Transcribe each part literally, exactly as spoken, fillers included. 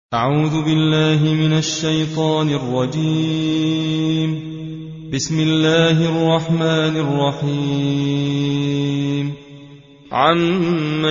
أعوذ بالله من الشيطان الرجيم. بسم الله الرحمن الرحيم. عم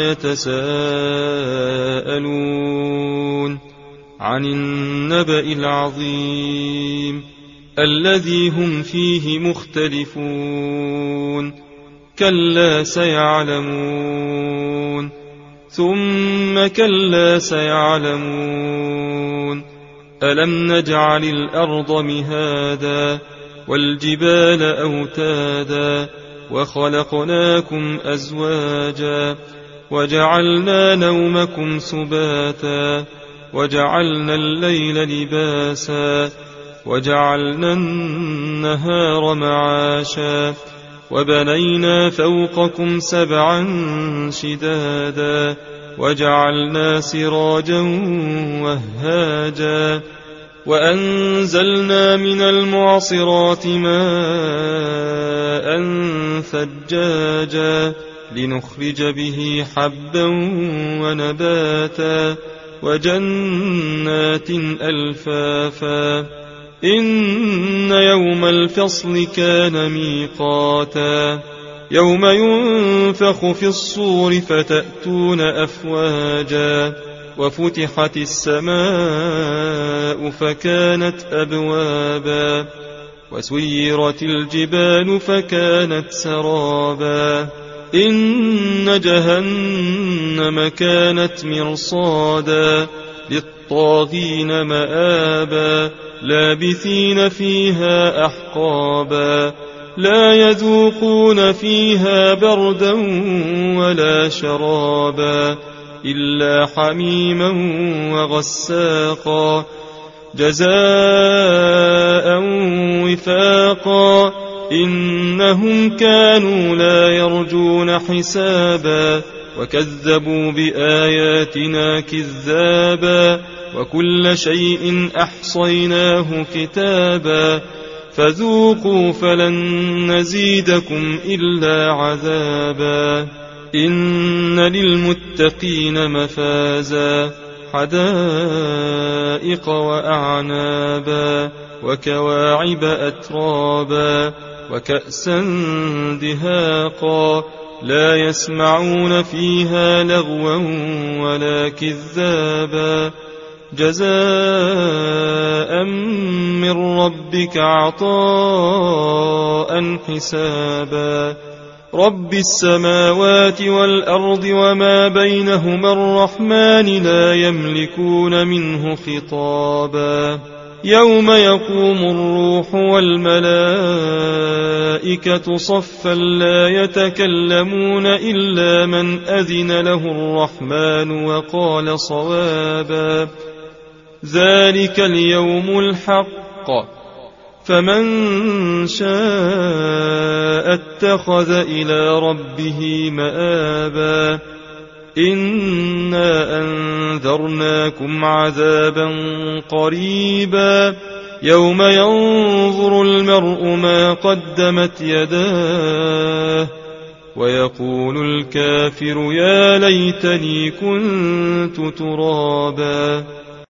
يتساءلون عن النبأ العظيم الذي هم فيه مختلفون كلا سيعلمون ثم كلا سيعلمون ألم نجعل الأرض مهادا والجبال أوتادا وخلقناكم أزواجا وجعلنا نومكم سباتا وجعلنا الليل لباسا وجعلنا النهار معاشا وبنينا فوقكم سبعا شدادا وجعلنا سراجا وهاجا وأنزلنا من المعصرات ماء ثجاجا لنخرج به حبا ونباتا وجنات ألفافا إن يوم الفصل كان ميقاتا يوم ينفخ في الصور فتأتون أفواجا وفتحت السماء فكانت أبوابا وسيرت الجبال فكانت سرابا إن جهنم كانت مرصادا للطاغين مآبا لابثين فيها أحقابا لا يذوقون فيها بردا ولا شرابا إلا حميما وغساقا جزاء وفاقا إنهم كانوا لا يرجون حسابا وكذبوا بآياتنا كذابا وكل شيء أحصيناه كتابا فذوقوا فلن نزيدكم إلا عذابا إن للمتقين مفازا حدائق وأعنابا وكواعب أترابا وكأسا دهاقا لا يسمعون فيها لغوا ولا كذابا جزاء من ربك عطاء حسابا رب السماوات والأرض وما بينهما الرحمن لا يملكون منه خطابا يوم يقوم الروح والملائكة صفا لا يتكلمون إلا من أذن له الرحمن وقال صوابا ذلك اليوم الحق فمن شاء اتخذ إلى ربه مآبا إنا أنذرناكم عذابا قريبا يوم ينظر المرء ما قدمت يداه ويقول الكافر يا ليتني كنت ترابا